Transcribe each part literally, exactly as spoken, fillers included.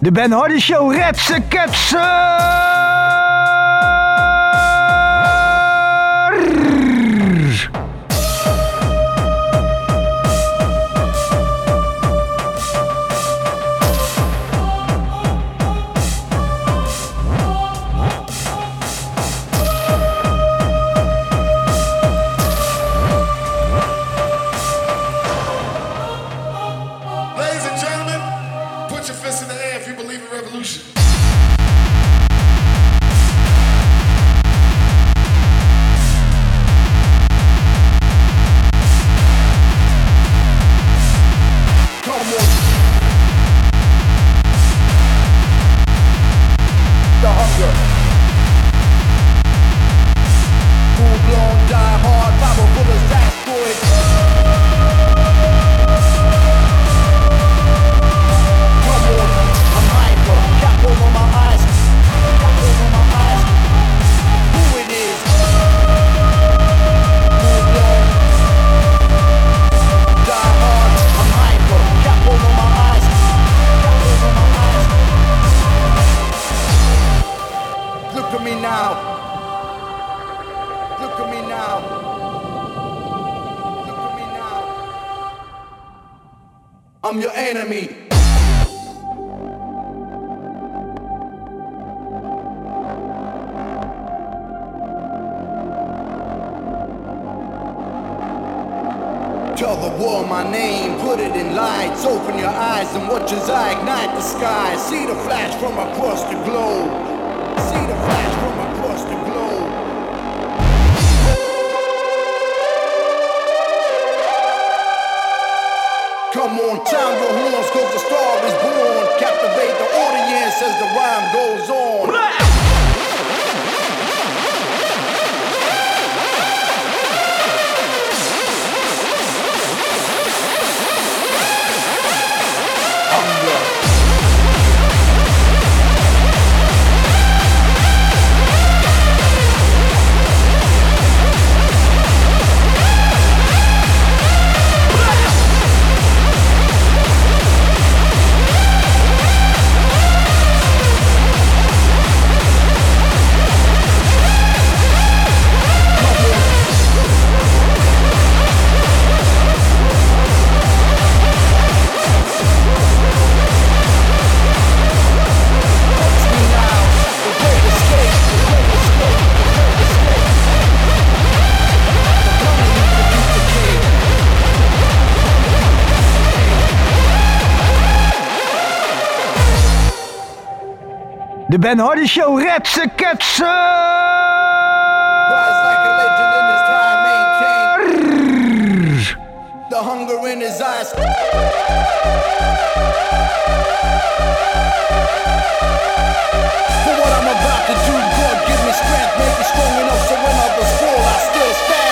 De Ben Hardy Show, Redse Ketsen! I'm your enemy. Tell the world my name, put it in lights. Open your eyes and watch as I ignite the sky. See the flash from across the globe. See the flash from across the globe. Come on, sound your horns, cause the star is born. Captivate the audience as the rhyme goes on. Blah! De Ben Hardy Show, Redse Ketsen! Rise like a legend in his time, maintain the hunger in his eyes. For what I'm about to do, God give me strength, make me strong enough so when others fall, I still stand.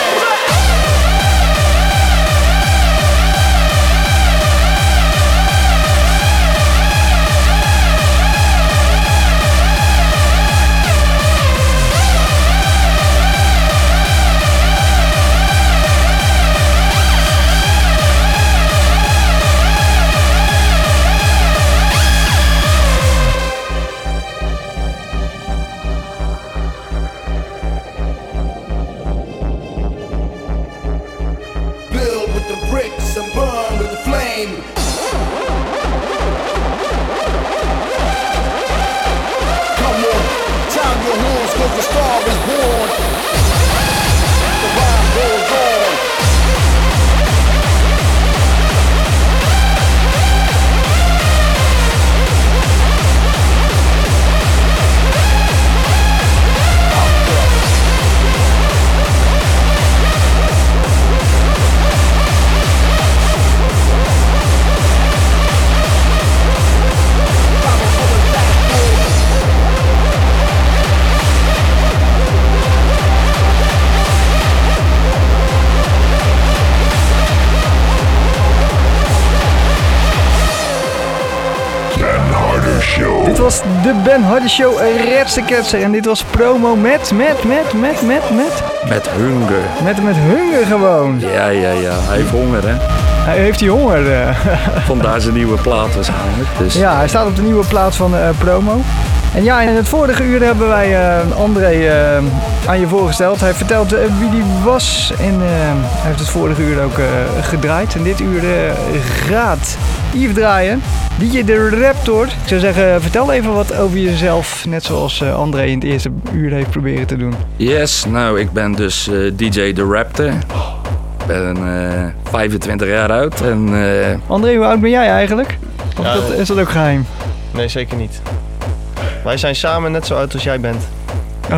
Dit was de Ben Hardy Show, Redse Ketsen. En dit was promo met, met, met, met, met, met... Met hunger. Met, met hunger gewoon. Ja, ja, ja. Hij heeft honger, hè. Hij heeft die honger. Uh. Vandaar zijn nieuwe plaat waarschijnlijk. Dus. Ja, hij staat op de nieuwe plaat van uh, Promo. En ja, in het vorige uur hebben wij uh, André uh, aan je voorgesteld. Hij vertelt uh, wie die was en uh, hij heeft het vorige uur ook uh, gedraaid. En dit uur uh, gaat Yves draaien. D J de Raptor. Ik zou zeggen, vertel even wat over jezelf. Net zoals uh, André in het eerste uur heeft proberen te doen. Yes, nou ik ben dus uh, D J de Raptor. Ik ben uh, vijfentwintig jaar oud. En, uh... André, hoe oud ben jij eigenlijk? Of ja, dat, is dat ook geheim? Nee, zeker niet. Wij zijn samen net zo oud als jij bent. Oh.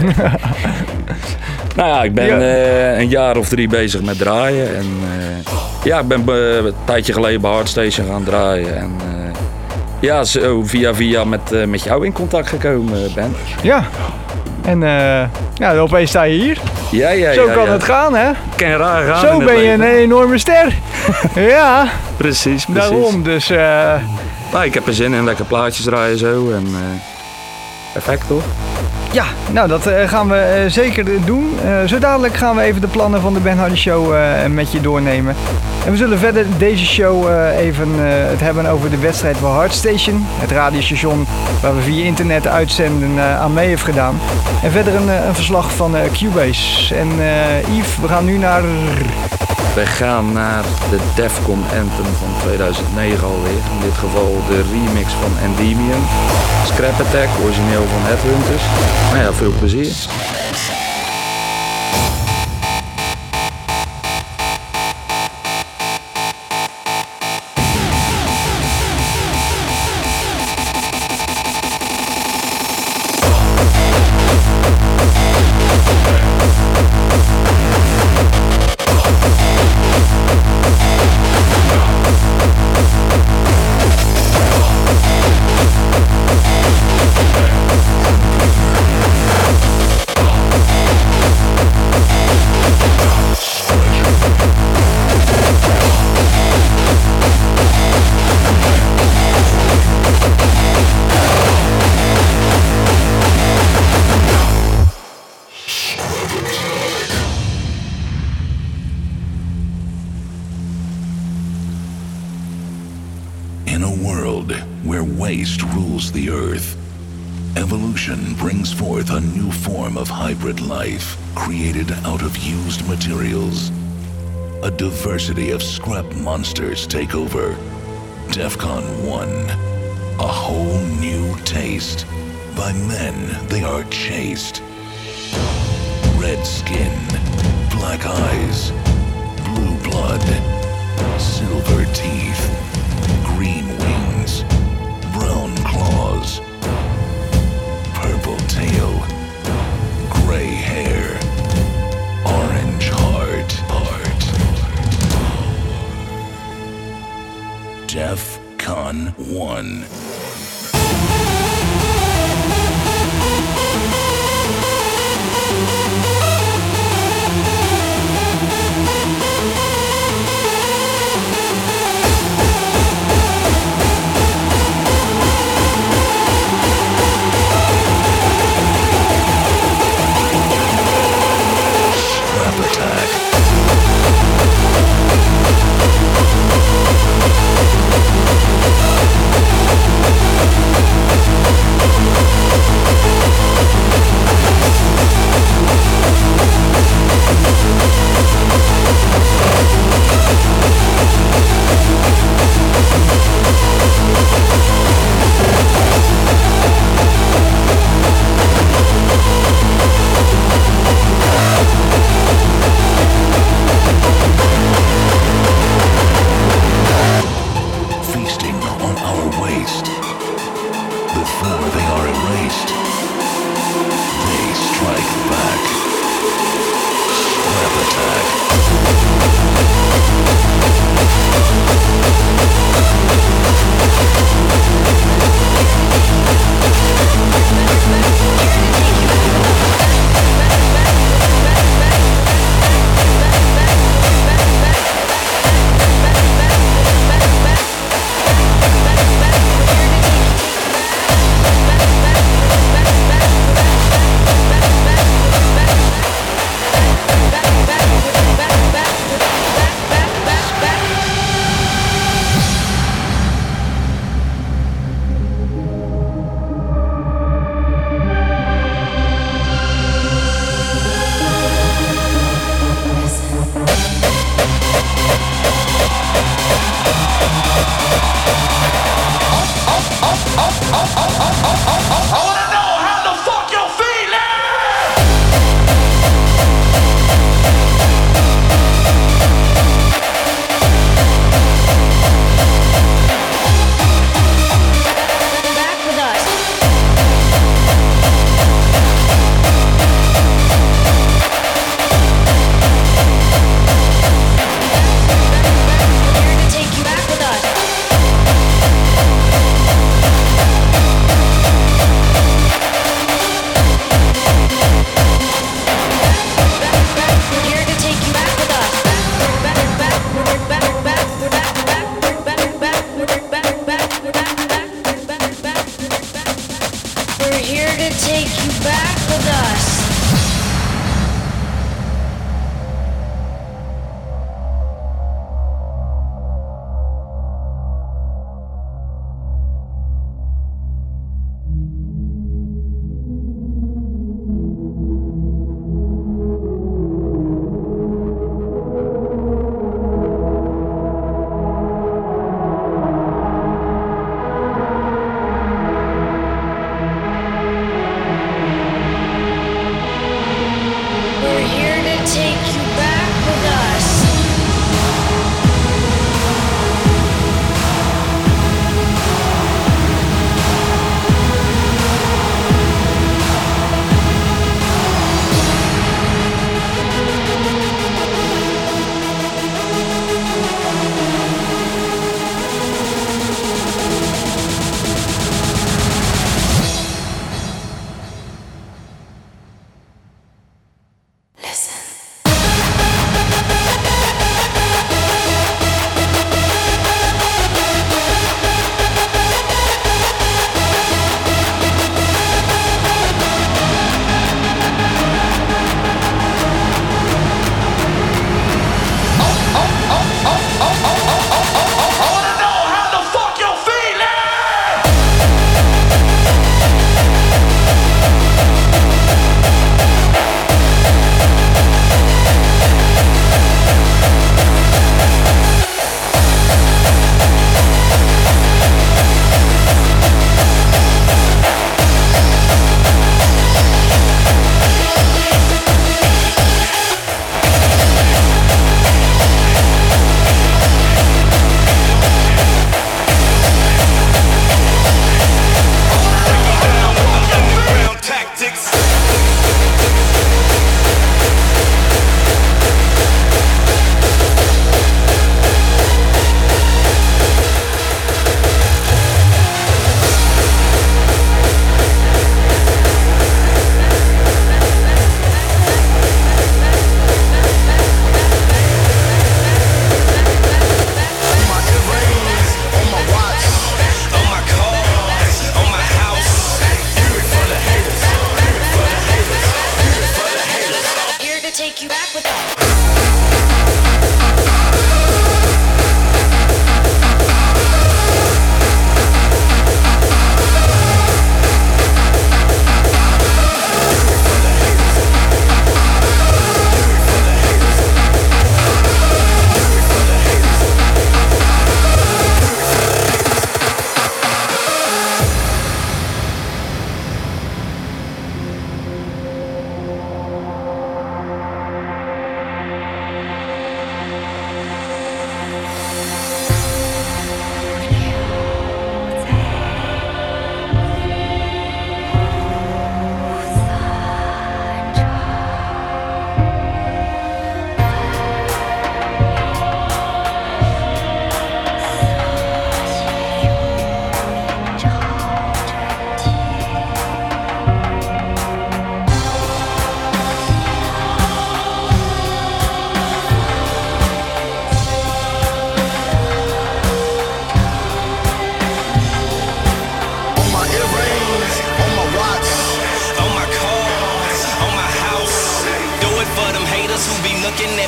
Nou ja, ik ben ja. uh, een jaar of drie bezig met draaien. En uh, ja, ik ben uh, een tijdje geleden bij Hardstation gaan draaien. En uh, ja, zo via via met, uh, met jou in contact gekomen ben. Ja. En uh, ja, opeens sta je hier. Ja, ja, Zo ja, kan ja. het gaan, hè? Kan raar gaan. Zo ben je een enorme ster. Ja. Precies, precies. Daarom, dus... Uh... Nou, ik heb er zin in, lekker plaatjes draaien zo. En, uh, perfect, toch? Ja, nou dat uh, gaan we uh, zeker doen. Uh, zo dadelijk gaan we even de plannen van de Ben Hardy Show uh, met je doornemen. En we zullen verder deze show uh, even uh, het hebben over de wedstrijd van Hardstation. Het radiostation waar we via internet uitzenden uh, aan mee heeft gedaan. En verder een, uh, een verslag van uh, Cubase. En uh, Yves, we gaan nu naar... We gaan naar de Defcon Anthem van tweeduizend negen alweer. In dit geval de remix van Endymion. Scrap Attack, origineel van Headhunters. Nou ja, veel plezier. Life created out of used materials. A diversity of scrap monsters take over. Defcon one. A whole new taste. By men they are chased. Red skin, black eyes, blue blood, silver teeth, green wings, brown claws, purple tail, gray hair, orange heart, heart. Defcon one. Attack.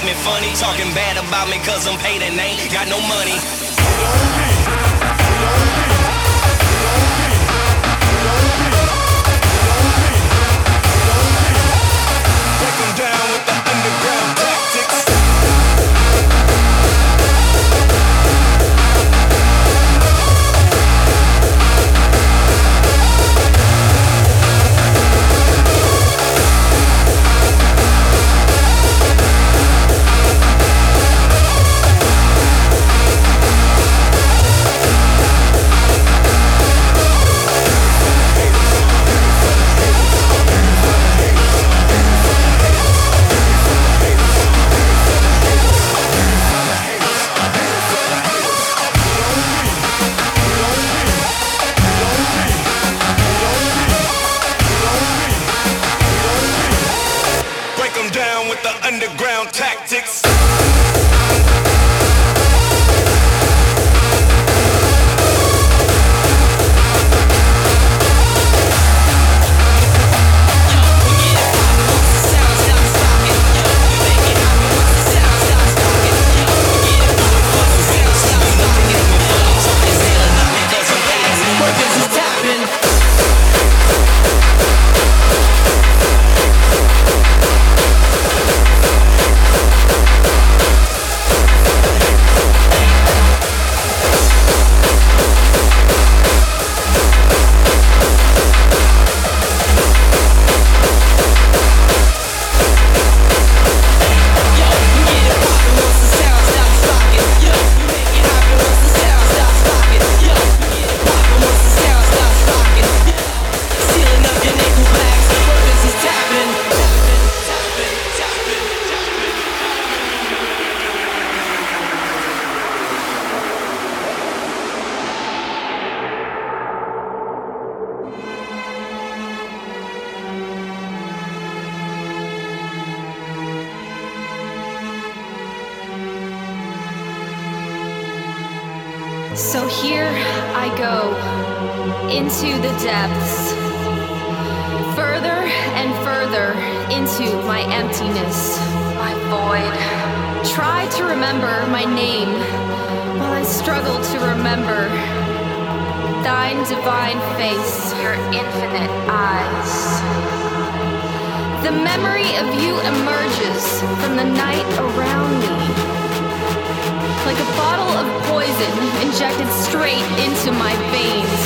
me funny. Talking bad about me cause I'm paid and ain't got no money. Break them down with the underground tactics. Underground tactics. So here I go, into the depths, further and further into my emptiness, my void. Try to remember my name while I struggle to remember thine divine face, your infinite eyes. The memory of you emerges from the night around me, like a bottle of poison injected straight into my veins.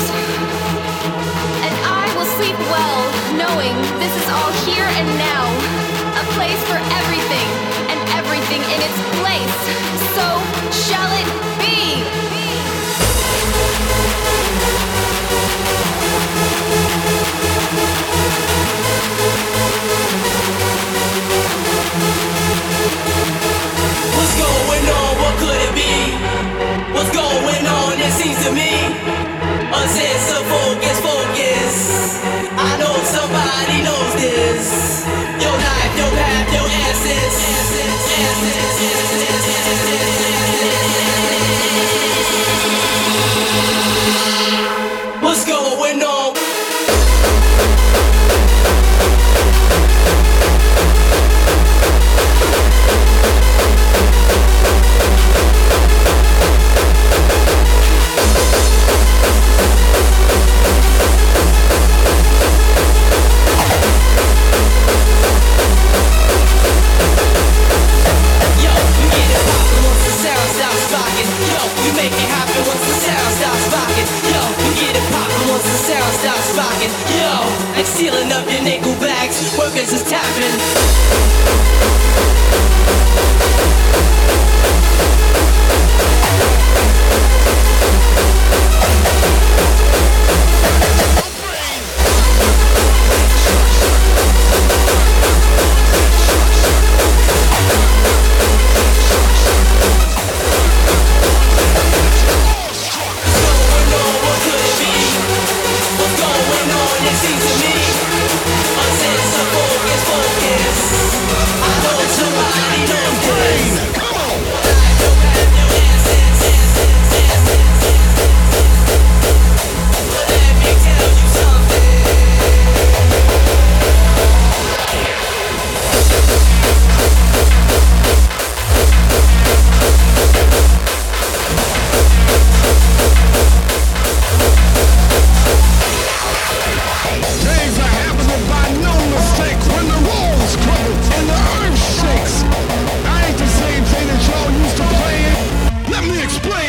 And I will sleep well, knowing this is all here and now, a place for everything and everything in its place. So shall it be. What's going on? What could it be? What's going on? It seems to me a sense of focus, focus. I know somebody knows this. Your life, your path, your answers. Answers, answers, answers, answers, answers.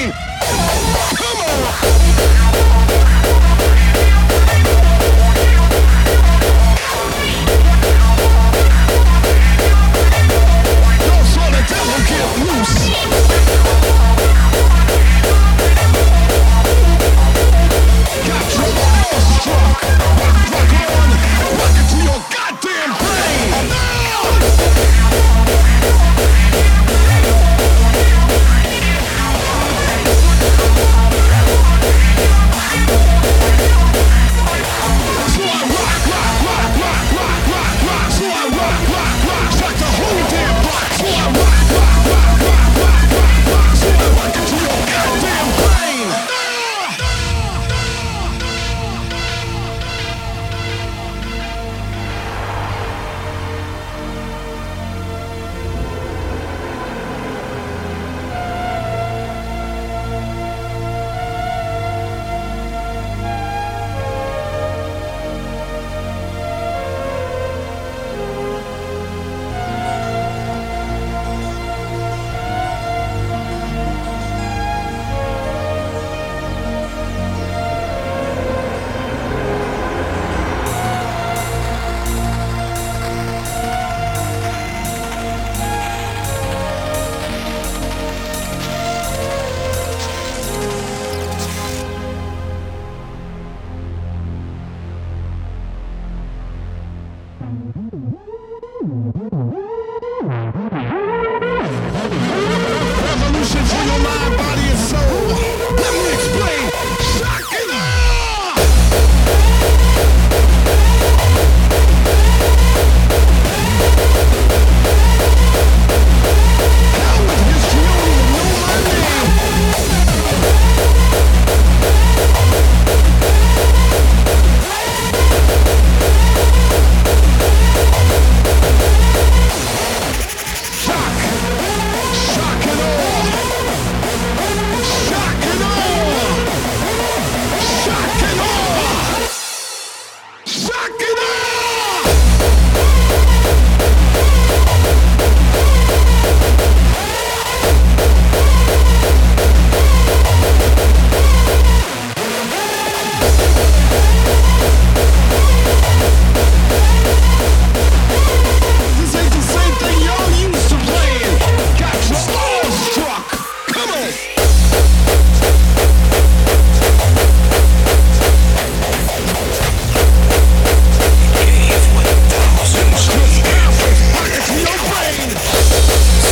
brain. Come on. Don't saw the devil get loose. Got your balls struck. Rock, rock on. Rock it to your goddamn brain. So I rock, rock, rock, rock, rock, rock, rock. So I rock, rock, rock, rock the whole damn block. So I rock, rock, rock, rock, rock, rock, rock. So I rock it to your goddamn brain. Revolution for your mind, body, and soul. Let me explain. Shock and awe. Hell with history, you don't even know my name. Shock. Shock and awe. Shock and awe. Shock and awe. Shock and awe. This ain't the same thing y'all used to playing. Got your balls struck. Come on. Rock it to your brain.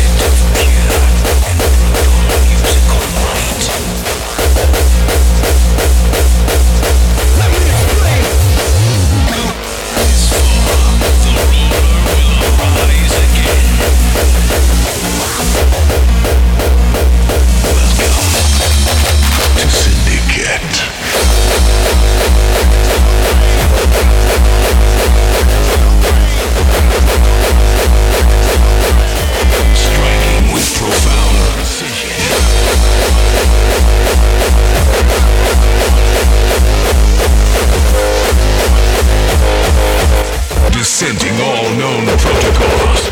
Let me explain. To Syndicate. Striking with profound precision. Dissenting all known protocols.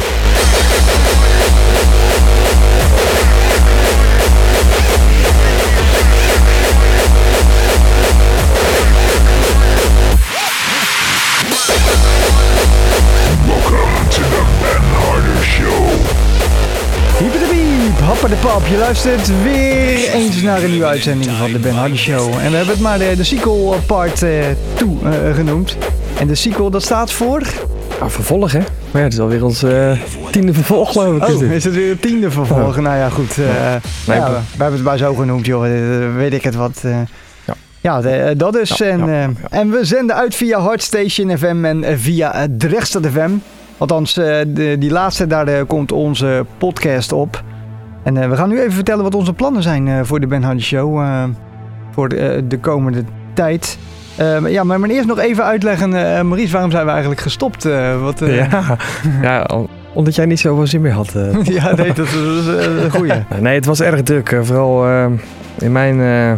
Welcome to the Ben Harder Show. Hiepiedepiep, happadepap. Je luistert weer eens naar een nieuwe uitzending van de Ben Hardy Show. En we hebben het maar de, de sequel part twee uh, genoemd. En de sequel, dat staat voor... Ah, vervolg, hè? Maar ja, het is alweer ons uh, tiende vervolg, geloof ik. Oh, is het weer het tiende vervolg? Ja. Nou ja, goed. Uh, Nee, ja, ik- we, we hebben het maar zo genoemd, joh. Uh, weet ik het wat. Uh, Ja. ja, de, dat is. Ja, en, ja, uh, ja. en we zenden uit via Hardstation F M en uh, via uh, Drechtstad F M. Althans, uh, de, die laatste, daar uh, komt onze podcast op. En uh, we gaan nu even vertellen wat onze plannen zijn uh, voor de Ben Hardy Show. Uh, voor de, uh, de komende tijd. Uh, ja, maar, maar eerst nog even uitleggen, uh, Maurice, waarom zijn we eigenlijk gestopt? Uh, wat, uh... Ja, ja, omdat jij niet zoveel zin meer had. Uh. ja, nee, dat is uh, een goeie. Nee, het was erg druk. Uh, vooral uh, in mijn uh,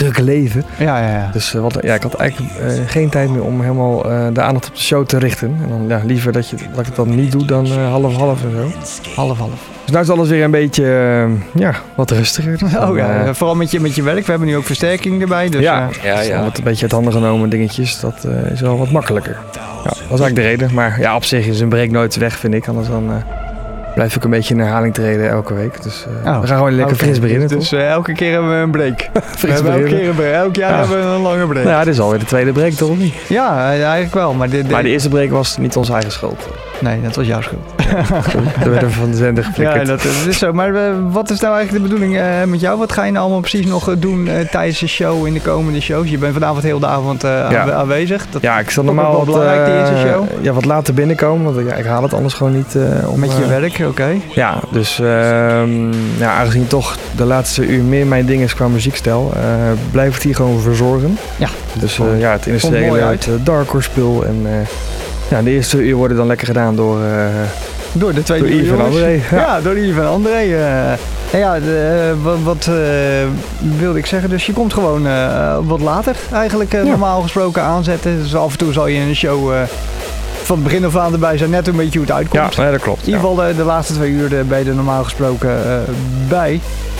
drukke leven. Ja, ja, ja. Dus uh, wat, ja, ik had eigenlijk uh, geen tijd meer om helemaal uh, de aandacht op de show te richten. En dan ja, liever dat, je, dat ik het dan niet doe dan uh, half-half en zo. Half-half. Dus nu is alles weer een beetje uh, ja, wat rustiger. Dus oh dan, ja, uh, vooral met je, met je werk. We hebben nu ook versterking erbij. Dus, ja, uh, Ja, dus dan ja. wordt een beetje uit handen genomen dingetjes. Dat uh, is wel wat makkelijker. Ja, dat is eigenlijk de reden. Maar ja, op zich is een break nooit weg, vind ik. Anders dan uh, blijf ik een beetje in herhaling treden elke week. Dus uh, oh, we gaan gewoon lekker okay. fris beginnen, Dus, dus uh, elke keer hebben we een break. fris we hebben elke, beginnen. keer een break. Elk jaar Ja. hebben we een lange break. Nou ja, dit is alweer de tweede break, toch of niet? Ja, eigenlijk wel. Maar, dit, dit... Maar de eerste break was niet onze eigen schuld. Nee, dat was jouw schuld. We werden van de zender geflikkerd. Ja, dat, dat is zo. Maar uh, wat is nou eigenlijk de bedoeling uh, met jou? Wat ga je nou allemaal precies nog uh, doen uh, tijdens de show, in de komende shows? Je bent vanavond heel de avond uh, Ja. aanwezig. Dat Ja, ik zal toch normaal wel wat, belangrijk, die eerste uh, show. ja, wat later binnenkomen, want ja, ik haal het anders gewoon niet uh, om... Met je uh, werk, oké. Okay. Ja, dus uh, ja, aangezien toch de laatste uur meer mijn ding is qua muziekstijl, uh, blijf ik het hier gewoon verzorgen. Ja. Dus uh, ja, het mooi illustreren, uit. het uh, Dark Horse spul en uh, ja, de eerste uur worden dan lekker gedaan door... Uh, Door de twee Door nieuwe Yves en jongens. André. Ja. Ja, door Yves en André. Uh, en ja, de, uh, wat, wat uh, wilde ik zeggen? Dus je komt gewoon uh, wat later eigenlijk uh, Ja. normaal gesproken aanzetten. Dus af en toe zal je in een show uh, van het begin af aan erbij zijn. Net een beetje hoe het ja, uitkomt. nee, dat klopt. In ieder geval de, de laatste twee uur uh, ben je er normaal gesproken uh, bij.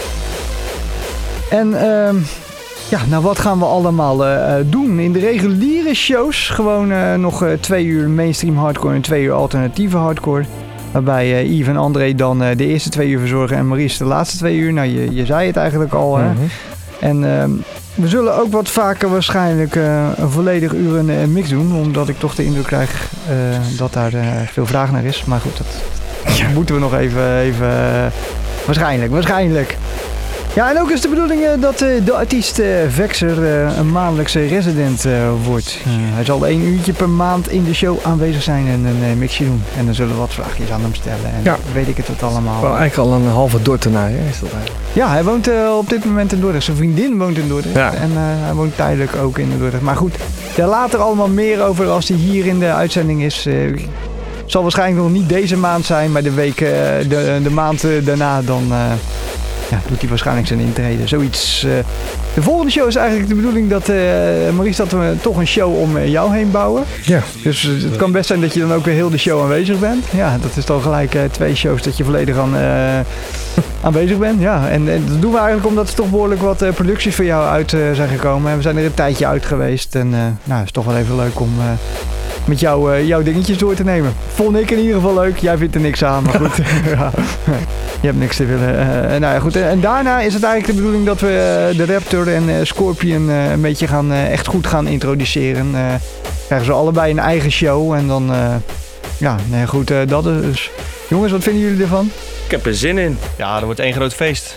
En uh, ja, nou wat gaan we allemaal uh, doen? In de reguliere shows gewoon uh, nog uh, twee uur mainstream hardcore en twee uur alternatieve hardcore. Waarbij uh, Yves en André dan uh, de eerste twee uur verzorgen en Maurice de laatste twee uur. Nou, je, je zei het eigenlijk al. Hè? Mm-hmm. En uh, we zullen ook wat vaker waarschijnlijk uh, een volledig uur een, een mix doen. Omdat ik toch de indruk krijg uh, dat daar uh, veel vraag naar is. Maar goed, dat ja. moeten we nog even... even uh, waarschijnlijk, waarschijnlijk. Ja, en ook is de bedoeling uh, dat uh, de artiest uh, Vexer uh, een maandelijkse resident uh, wordt. Uh, hij zal één uurtje per maand in de show aanwezig zijn en een uh, mixje doen. En dan zullen we wat vraagjes aan hem stellen. En Ja. weet ik het het allemaal. Wel eigenlijk al een halve Dordtenaar, hè, is dat eigenlijk. Ja, hij woont uh, op dit moment in Dordrecht. Zijn vriendin woont in Dordrecht. Ja. En uh, hij woont tijdelijk ook in Dordrecht. Maar goed, daar later allemaal meer over als hij hier in de uitzending is. Uh, zal waarschijnlijk nog niet deze maand zijn, maar de week, uh, de, de maand uh, daarna dan... Uh, Ja, doet hij waarschijnlijk zijn intrede. Zoiets. Uh, de volgende show is eigenlijk de bedoeling dat, uh, Maurice, dat we toch een show om uh, jou heen bouwen. Ja. Dus uh, het kan best zijn dat je dan ook weer heel de show aanwezig bent. Ja, dat is dan gelijk uh, twee shows dat je volledig aan, uh, aanwezig bent. Ja, en, en dat doen we eigenlijk omdat er toch behoorlijk wat uh, producties voor jou uit uh, zijn gekomen. En we zijn er een tijdje uit geweest. En uh, nou, het is toch wel even leuk om... Uh, met jou, uh, jouw dingetjes door te nemen. Vond ik in ieder geval leuk. Jij vindt er niks aan, maar goed. Ja. Je hebt niks te willen. Uh, nou ja, goed. En, en daarna is het eigenlijk de bedoeling dat we uh, de Raptor en uh, Scorpion uh, een beetje gaan, uh, echt goed gaan introduceren. Uh, krijgen ze allebei een eigen show. En dan, uh, ja, nee, goed. Uh, dat is dus. Jongens, wat vinden jullie ervan? Ik heb er zin in. Ja, dat wordt één groot feest.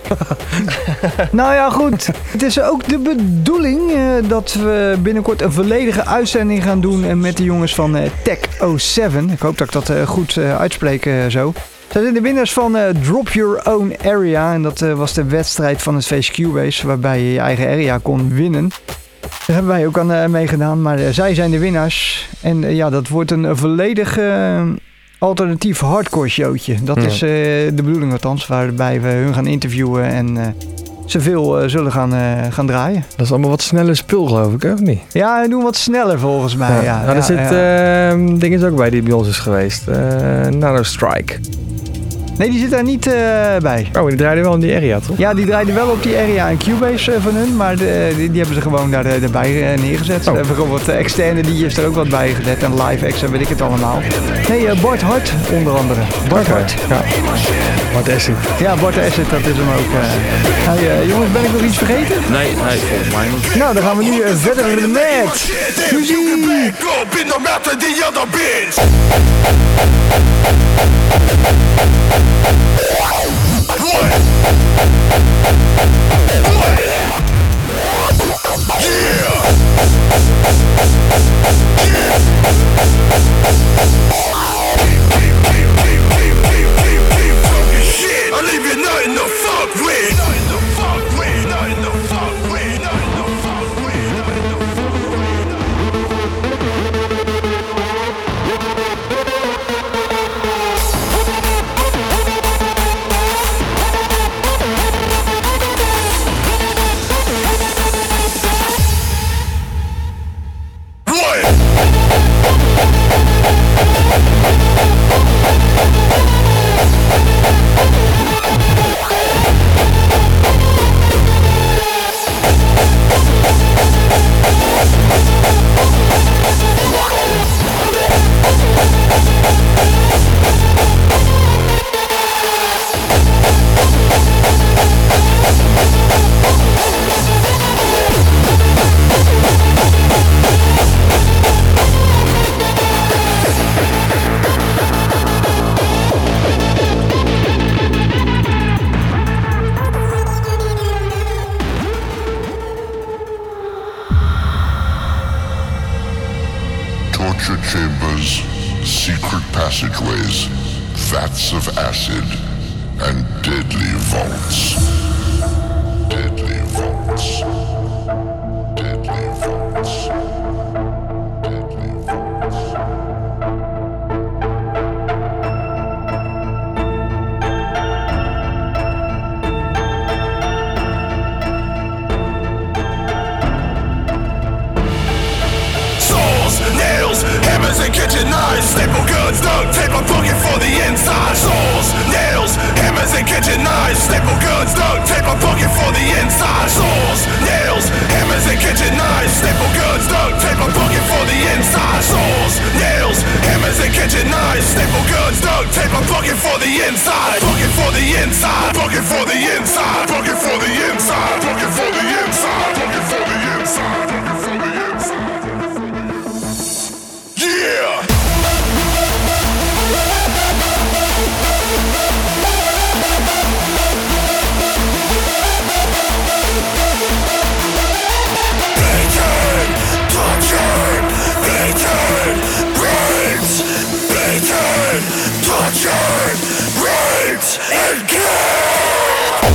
Nou ja, goed. Het is ook de bedoeling uh, dat we binnenkort een volledige uitzending gaan doen uh, met de jongens van uh, Tech oh zeven. Ik hoop dat ik dat uh, goed uh, uitspreek uh, zo. Zij zijn de winnaars van uh, Drop Your Own Area. En dat uh, was de wedstrijd van het feest Cubase, waarbij je je eigen area kon winnen. Daar hebben wij ook aan uh, meegedaan, maar uh, zij zijn de winnaars. En uh, ja, dat wordt een uh, volledig... Uh, alternatief hardcore showtje. Dat Ja. is uh, de bedoeling althans, waarbij we hun gaan interviewen en uh, ze veel uh, zullen gaan, uh, gaan draaien. Dat is allemaal wat sneller spul, geloof ik, hè, of niet? Ja, we doen wat sneller volgens mij. Ja, ja, nou, er ja, zit ja. uh, ding is ook bij die bij ons is geweest. Uh, Nano Strike. Nee, die zit daar niet uh, bij. Oh, die draaide wel in die area, toch? Ja, die draaiden wel op die area en Cubase uh, van hun, maar de, die, die hebben ze gewoon daar uh, erbij uh, neergezet. Ze Oh. hebben gewoon wat uh, externe D J's er ook wat bij gezet en live acts en weet ik het allemaal. Nee, uh, Bart Hart onder andere. Bart Oké, Hart. ja. Wat is het? Ja, Bart Asset, dat is hem ook. Uh. Hey, uh, jongens, ben ik nog iets vergeten? Nee, nee, volgens mij niet. Nou, dan gaan we nu uh, verder met muziek. Go, been no matter the other bitch. I leave you nothing to fuck with. Nothing to fuck with. Nothing to fuck with. Nothing to fuck with. Nothing to fuck with. passageways, vats of acid, and deadly vaults. Deadly vaults. Deadly vaults. Deadly vaults. Saws, nails, hammers and kitchen knives, staple guns, duct tape, a bucket for the inside. Saws, nails, hammers and kitchen knives, staple guns, duct tape, a bucket for the inside. Saws, nails, hammers and kitchen knives, staple guns, duct tape, a bucket for the inside. Saws, nails, hammers and kitchen knives, staple guns, duct tape, a bucket for the inside. Bucket for the inside, bucket for the inside, bucket for the inside, bucket for the inside, bucket for the inside, bucket for the inside. Yeah! Beaten, tortured, beaten, raped, beaten, tortured, raped, and killed!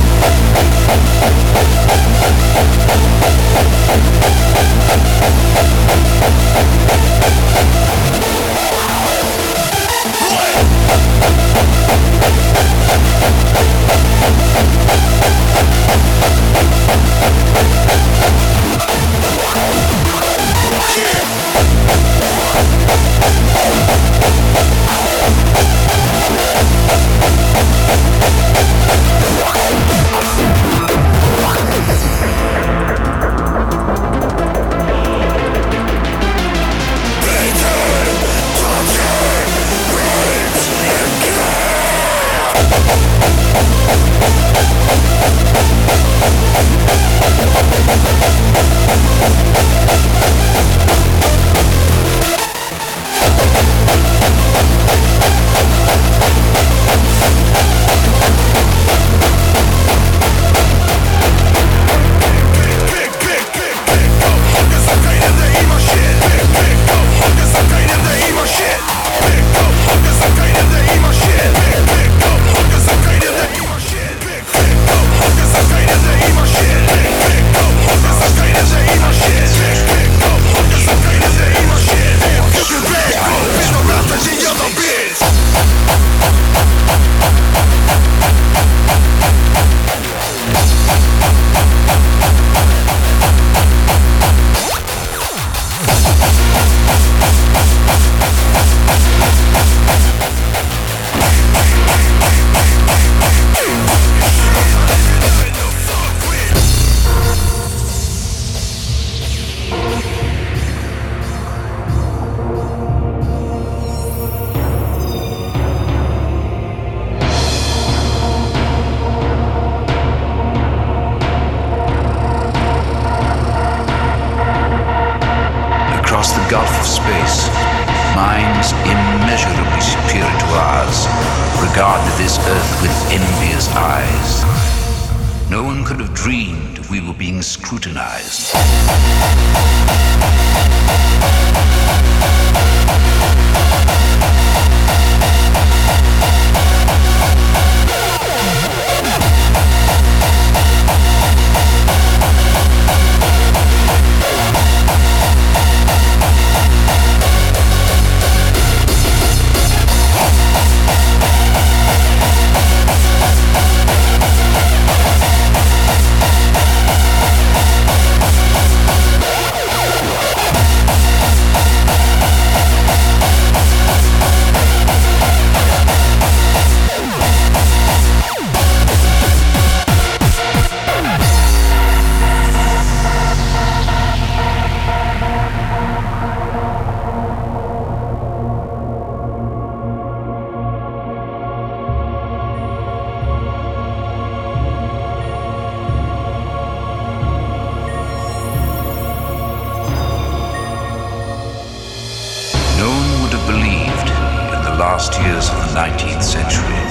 last years of the nineteenth century,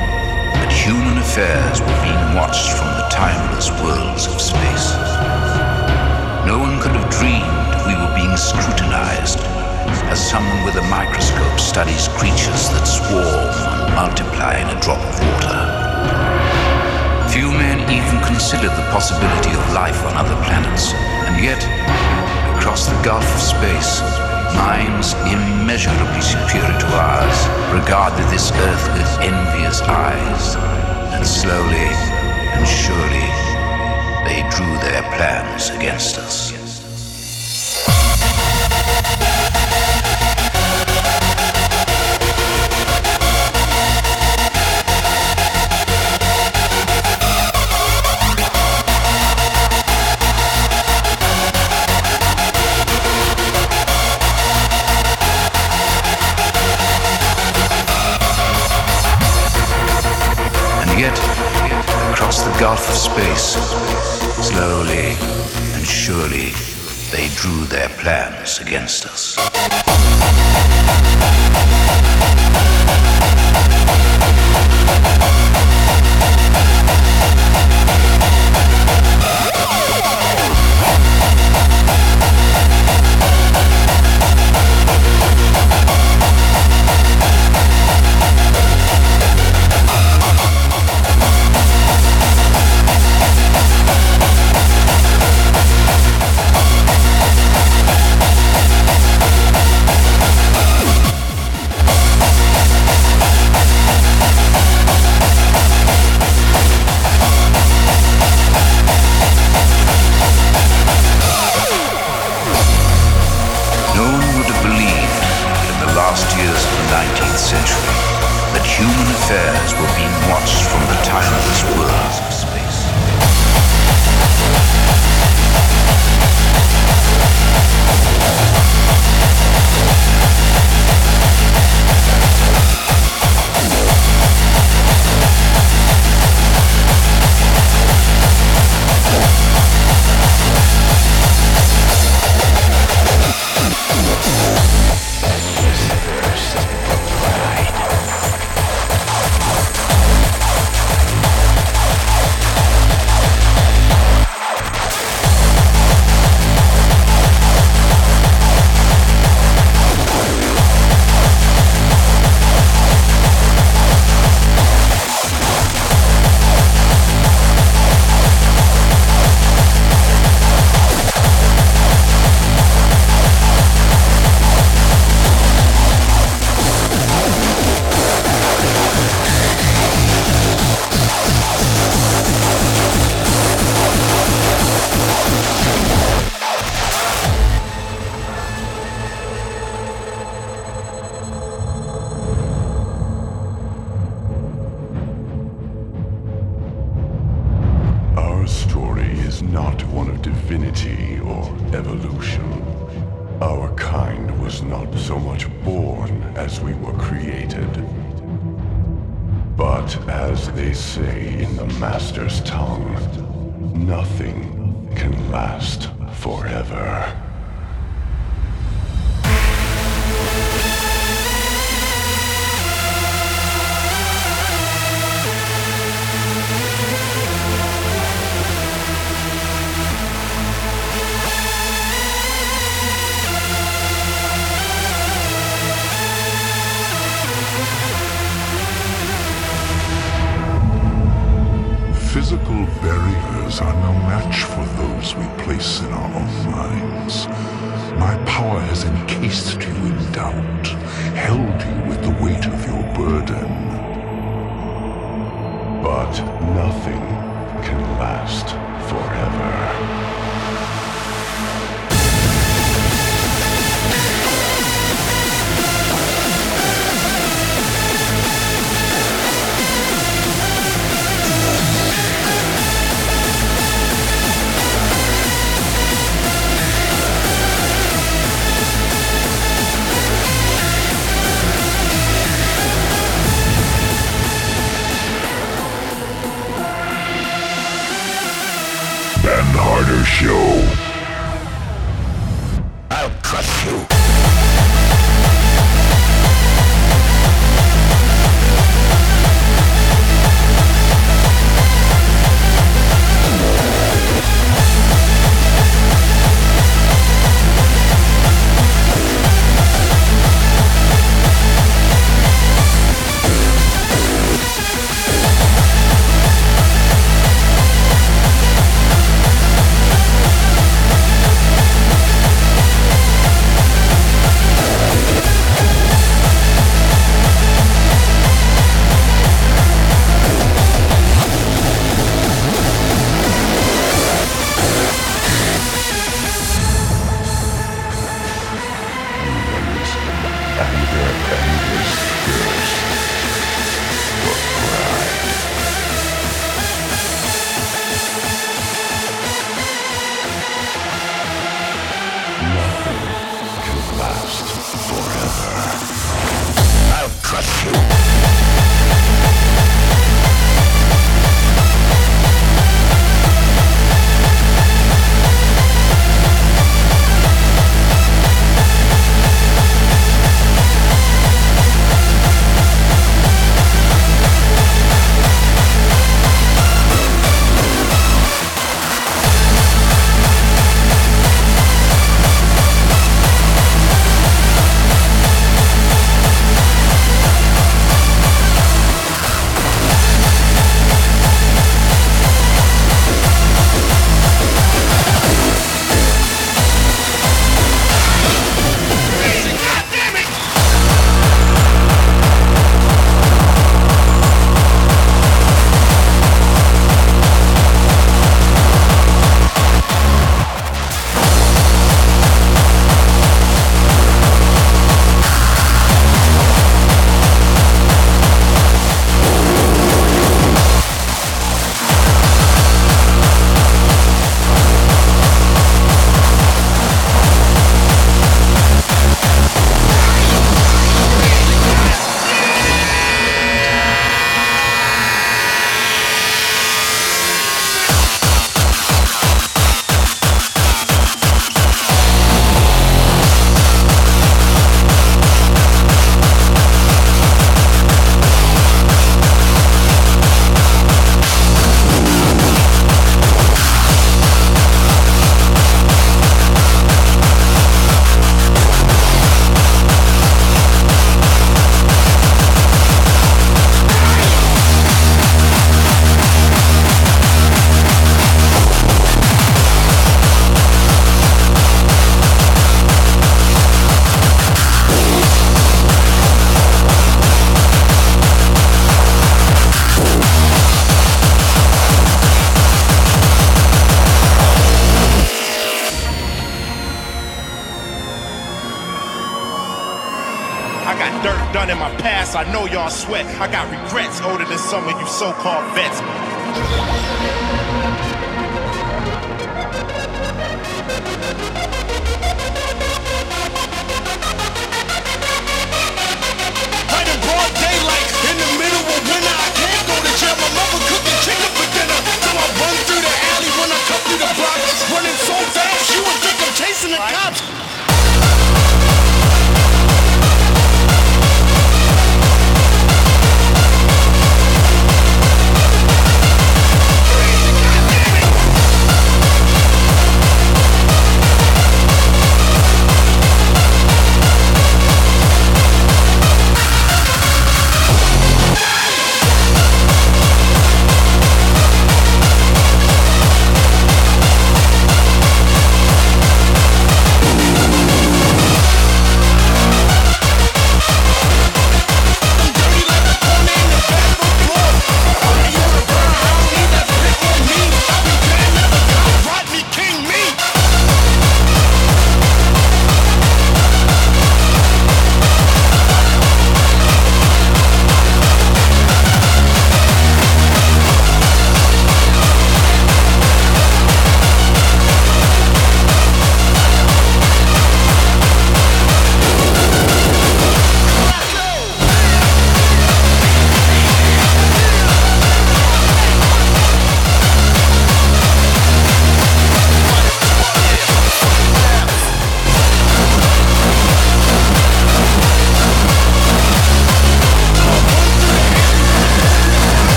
that human affairs were being watched from the timeless worlds of space. No one could have dreamed we were being scrutinized as someone with a microscope studies creatures that swarm and multiply in a drop of water. Few men even consider the possibility of life on other planets, and yet, across the gulf of space, minds immeasurably superior to ours regarded this earth with envious eyes, and slowly and surely they drew their plans against us. Across the gulf of space, slowly and surely, they drew their plans against us. Physical barriers are no match for those we place in our own minds. My power has encased you in doubt, held you with the weight of your burden. But nothing can last forever. Harder Show. I'll crush you. I've done in my past, I know y'all sweat. I got regrets older than some of you so-called vets. Right in broad daylight, in the middle of winter, I can't go to jail. My mother cooking chicken for dinner. So I run through the alley when I come through the block, running so fast you would think I'm chasing the cops.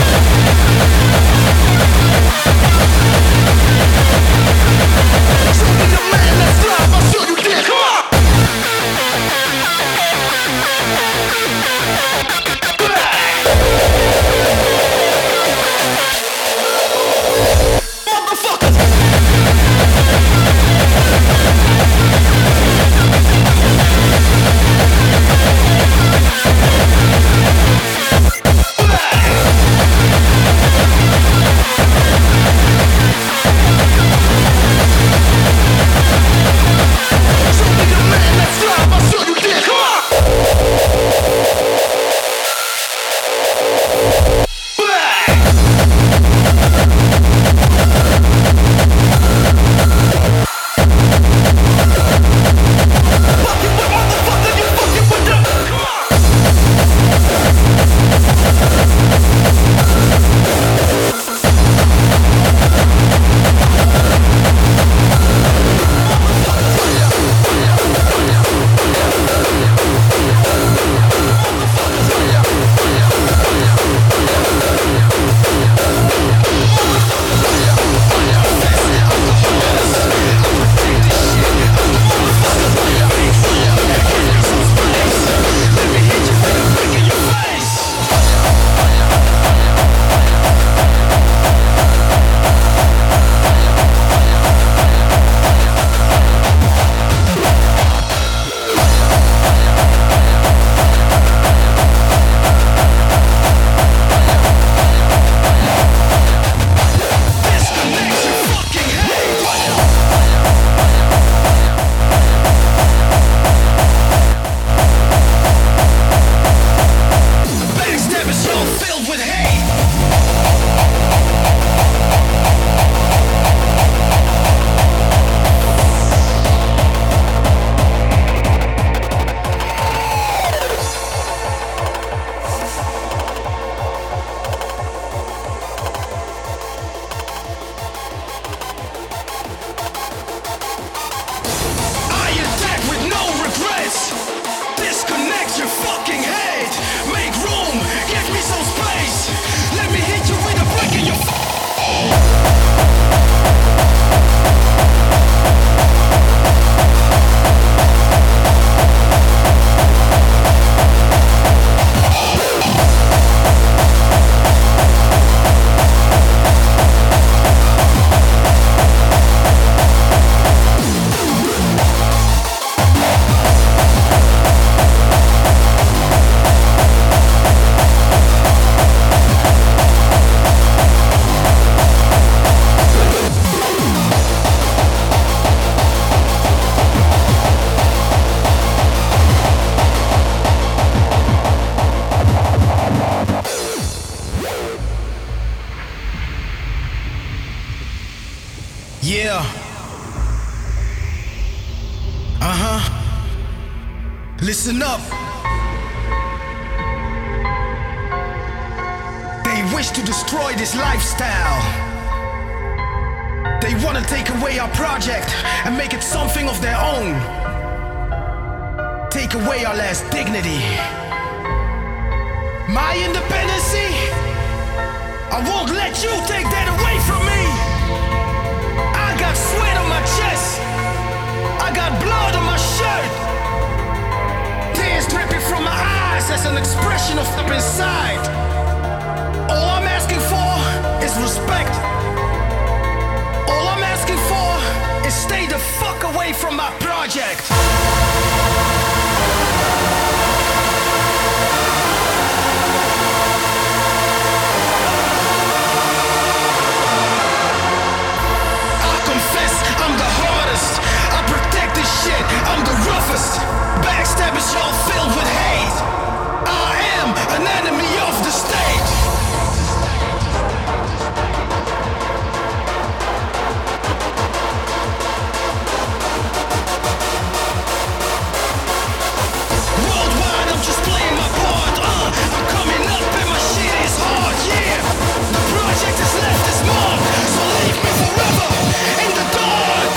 So Listen up. They wish to destroy this lifestyle. They want to take away our project and make it something of their own. Take away our last dignity. My independency? I won't let you take that away from me. I got sweat on my chest. I got blood on my shirt. Tears dripping from my eyes as an expression of up inside. All I'm asking for is respect. All I'm asking for is stay the fuck away from my project. I'm the hardest, I protect this shit, I'm the roughest. Backstabbers all filled with hate. I am an enemy of the state. Worldwide, I'm just playing my part, uh, I'm coming up and my shit is hard, yeah. The project has left its mark, so leave me forever in the dark.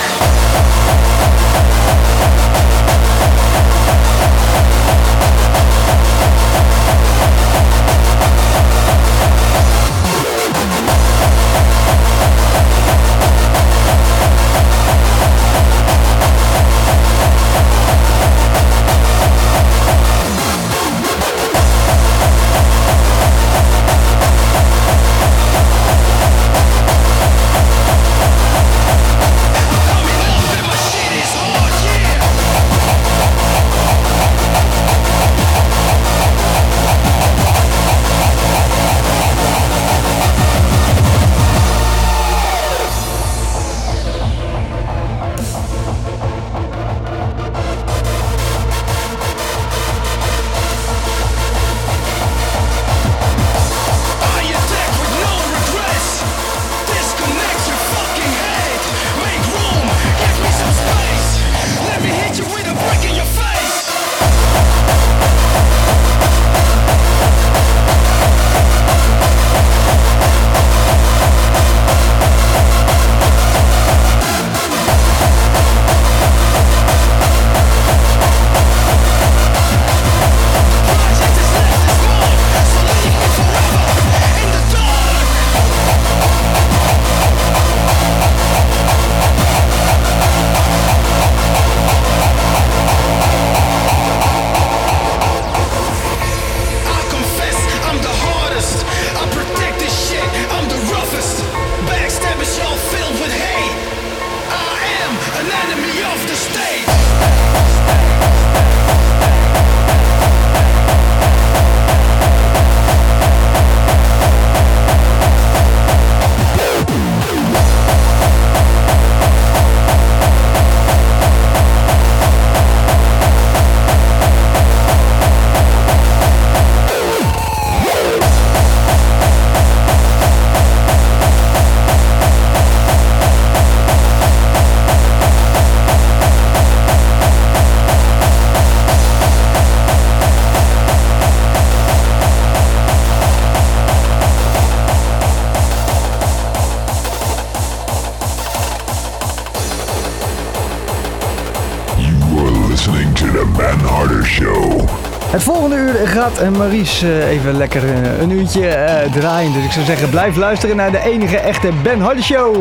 Het volgende uur gaat Maries even lekker een uurtje uh, draaien. Dus ik zou zeggen, blijf luisteren naar de enige echte Ben Harder Show.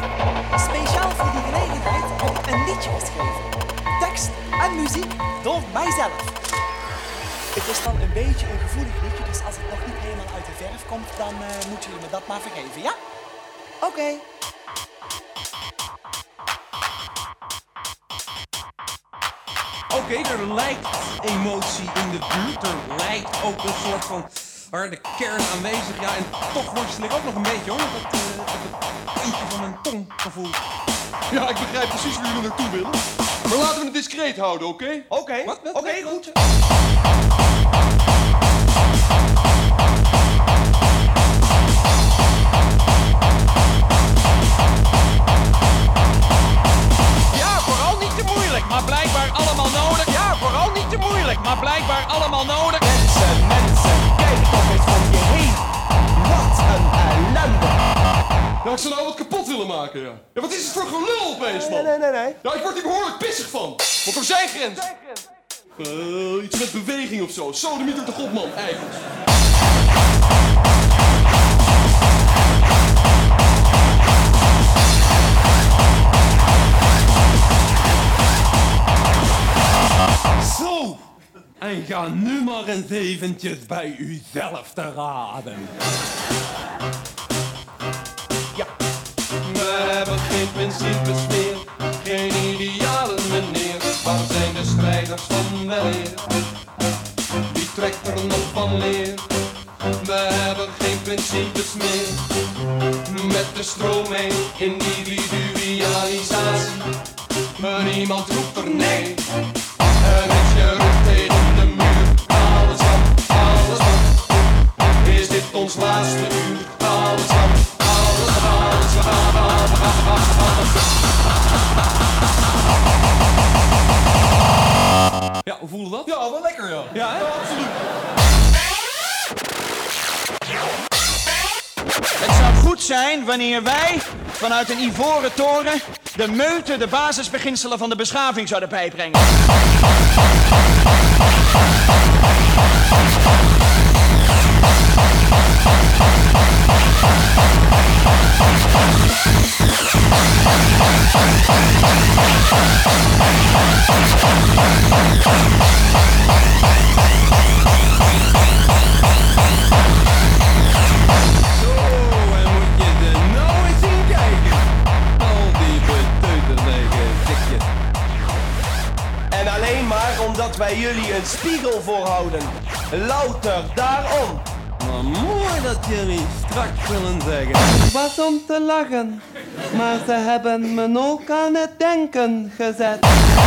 Speciaal voor die gelegenheid heb ik een liedje geschreven. Tekst en muziek door mijzelf. Het is dan een beetje een gevoelig liedje, dus als het nog niet helemaal uit de verf komt, dan uh, moeten jullie me dat maar vergeven, ja? Oké. Okay. Oké, okay, er lijkt emotie in de buurt. Er lijkt ook een soort van harde kern aanwezig. Ja, en toch worstel ik ook nog een beetje hoor. Dat, uh, dat het puntje van mijn tong gevoel. Ja, ik begrijp precies waar jullie naartoe willen. Maar laten we het discreet houden, oké? Okay? Oké, okay. oké, okay, goed. Ja, vooral niet te moeilijk, maar blijkbaar allemaal nodig. Ja, vooral niet te moeilijk, ze nou wat kapot willen maken, ja. Ja, wat is het voor gelul opeens, man? Nee, nee, nee, nee. Ja, ik word hier behoorlijk pissig van. Want er zijn grenzen. Uh, iets met beweging of zo. Sodemieter toch op, man. Eikels. Zo! En ga nu maar eens eventjes bij uzelf te raden. Ja. We hebben geen principes meer, geen idealen meneer. Waar zijn de strijders van weleer? Wie trekt er nog van leer? We hebben geen principes meer. Met de stroom mee, individualisatie. Maar niemand roept er nee. En als je roept tegen de muur, alles wat, alles wat. Is dit ons laatste uur? Alles wat, alles wat, alles wat, alles wat, alles wat. Ja, hoe voelde dat? Ja, wel lekker, ja. Ja, hè? Ja, absoluut. Het zou goed zijn wanneer wij vanuit een ivoren toren de meute, de basisbeginselen van de beschaving zouden bijbrengen. En alleen maar omdat wij jullie een spiegel voorhouden. Louter daarom. Maar mooi dat jullie straks willen zeggen. Was om te lachen, maar ze hebben me ook aan het denken gezet.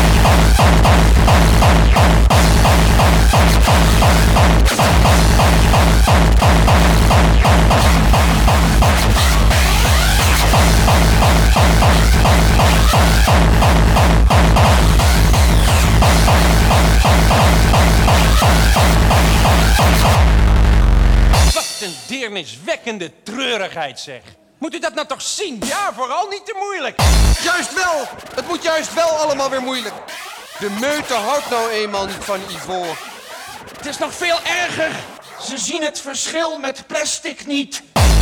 Wat een deerniswekkende treurigheid, zeg. Moet u dat nou toch zien? Ja, vooral niet te moeilijk. Juist wel! Het moet juist wel allemaal weer moeilijk. De meute houdt nou eenmaal niet van ivoor. Het is nog veel erger. Ze zien het verschil met plastic niet.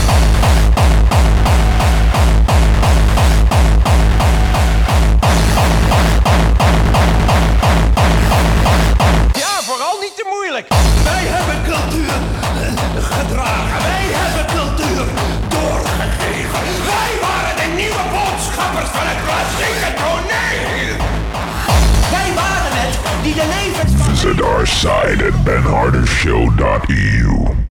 Ja, vooral niet te moeilijk. Wij hebben cultuur gedragen. Wij hebben cultuur doorgegeven. Wij waren de nieuwe boodschappers van het klassieke toneel. Wij waren het die de levens van... Visit our site at ben harder show dot e u.